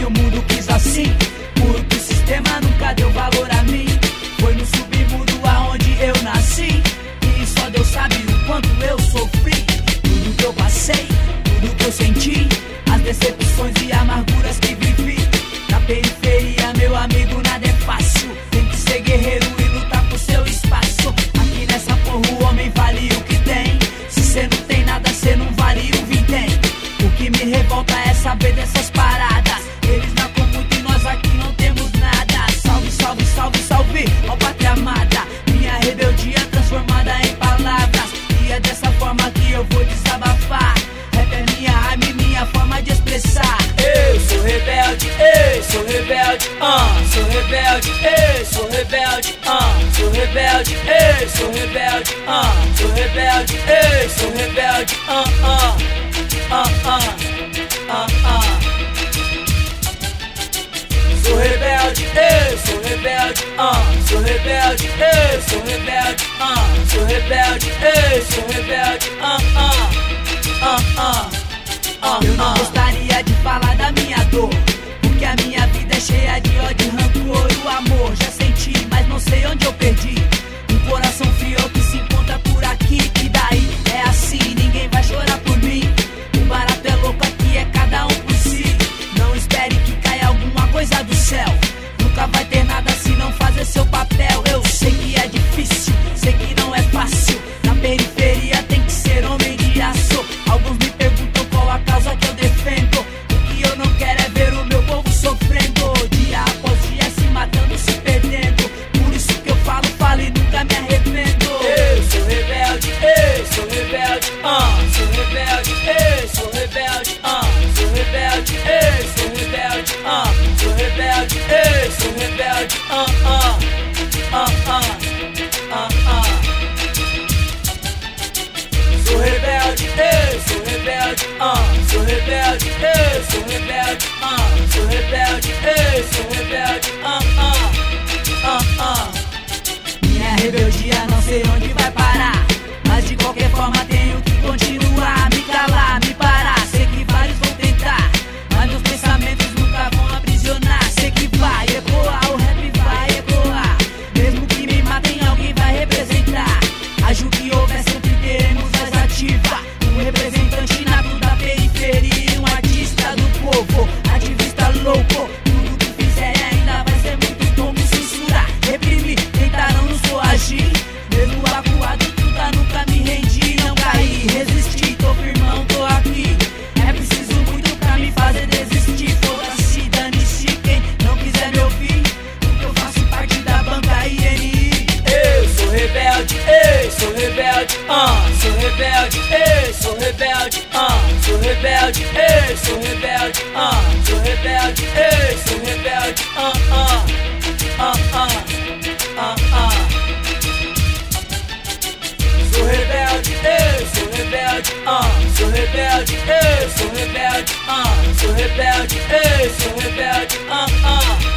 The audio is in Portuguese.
que o mundo quis assim. Puro que o sistema nunca deu valor a mim. Foi no submundo aonde eu nasci, e só Deus sabe o quanto eu sofri. Tudo que eu passei, tudo que eu senti, as decepções e amarguras que vivi. Na periferia, meu amigo, nada é fácil. Tem que ser guerreiro e lutar por seu espaço. Aqui nessa porra o homem vale o que tem. Se cê não tem nada, cê não vale o vintém. O que me revolta é saber dessas paradas. Eles marcam muito e nós aqui não temos nada. Salve, salve, salve, salve, ó pátria amada. Minha rebeldia transformada em palavras, e é dessa forma que eu vou desabafar. Rap é minha arma e minha forma de expressar. Eu sou rebelde, sou rebelde, sou rebelde, sou rebelde, sou rebelde, sou rebelde, sou rebelde, sou rebelde, Sou rebelde, sou rebelde, sou rebelde, sou rebelde, sou rebelde, sou rebelde, Eu não gostaria de falar da minha dor, porque a minha vida é cheia de ódio e rancor. O amor já senti, mas não sei onde eu perdi. Um coração frio que se encontra por aqui. E daí é assim, ninguém vai chorar por mim. O barato é louco, aqui é cada um por si. Não espere que caia alguma coisa do céu. Nunca vai ter nada se não fazer seu papel. Eu sei que é difícil, sei que não é fácil. Na periferia tem que ser homem de aço. Alguns me perguntam qual a causa que eu defendo. O que eu não quero é ver o meu povo sofrendo, dia após dia se matando, se perdendo. Por isso que eu falo e nunca me arrependo. Eu sou rebelde, sou rebelde, sou rebelde, sou rebelde, sou rebelde, sou rebelde, sou rebelde, sou rebelde, Sou rebelde, sou rebelde, sou rebelde, sou rebelde, sou rebelde, sou rebelde, Minha rebeldia não sei onde vai parar, mas de qualquer forma tenho que continuar. Me calar, me parar, sei que vários vão tentar, mas meus pensamentos nunca vão aprisionar. Sei que vai ecoar, o rap vai ecoar. Mesmo que me matem, alguém vai representar. Acho que houver, sempre teremos voz ativa. Um representante nato da periferia, um artista do povo, ativista louco. Tudo que fizer ainda vai ser muito bom. Me censurar, reprimir, tentarão nos coagir. Mesmo acuado, tudo nunca me rendi. Não caí, resisti, tô firmão, tô aqui. É preciso muito pra me fazer desistir. Foda-se, dane-se quem não quiser me ouvir, porque eu faço parte da banca INI. Eu sou rebelde, sou rebelde, sou rebelde, sou rebelde, sou rebelde, sou rebelde, sou rebelde, sou rebelde, Sou rebelde, sou rebelde, sou rebelde, sou rebelde, sou rebelde, sou rebelde,